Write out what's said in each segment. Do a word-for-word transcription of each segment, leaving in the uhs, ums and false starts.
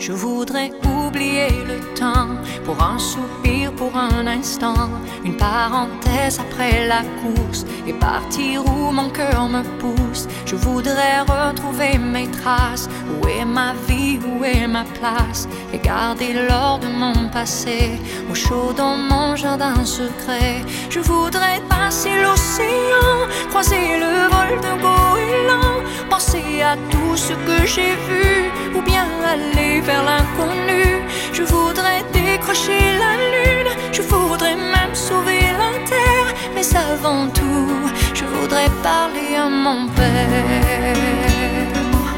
Je voudrais oublier le temps pour un soupir, pour un instant, une parenthèse après la course et partir où mon cœur me pousse. Je voudrais retrouver mes traces. Où est ma vie, où est ma place? Et garder l'or de mon passé au chaud dans mon jardin secret. Je voudrais passer l'océan, croiser le vol d'un goéland, penser à tout ce que j'ai vu, ou bien aller vers l'inconnu. Je voudrais décrocher la lune, je voudrais même sauver la terre. Mais avant tout, je voudrais parler à mon père.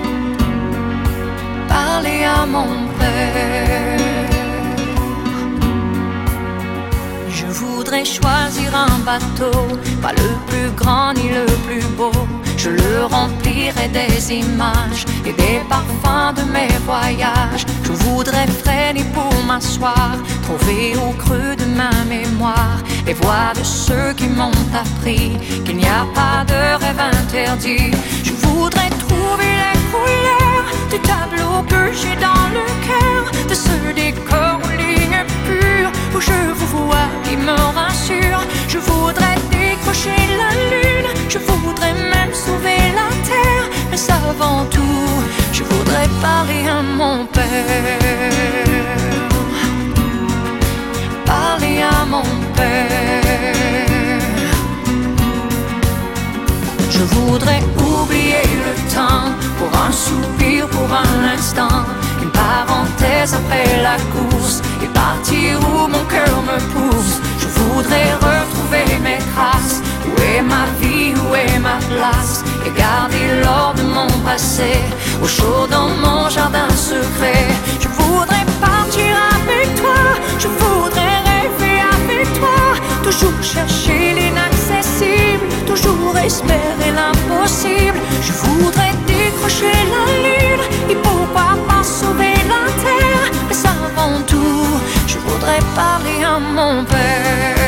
Parler à mon père. Je voudrais choisir un bateau, pas le plus grand ni le plus beau. Je le remplirai des images et des parfums de mes voyages. Je voudrais freiner pour m'asseoir, trouver au creux de ma mémoire les voix de ceux qui m'ont appris qu'il n'y a pas de rêve interdit. Je voudrais trouver les couleurs du tableau que j'ai dans le cœur, de ce décor aux lignes pures où je vous vois qui me rassure. Je voudrais décrocher la lune, je voudrais même sauver la terre. Mais avant tout, je voudrais parler à mon père. Parler à mon père. Je voudrais oublier le temps pour un soupir, pour un instant, une parenthèse après la course et partir où mon cœur me pousse. Je voudrais retrouver mes traces. Où est ma vie, où est ma place? Et garder l'or de mon passé au chaud dans mon jardin secret. Je voudrais partir avec toi, je voudrais rêver avec toi, toujours chercher l'inaccessible, toujours espérer l'impossible. Je voudrais décrocher la lune et pourquoi pas sauver la terre. Mais avant tout, je voudrais parler à mon père.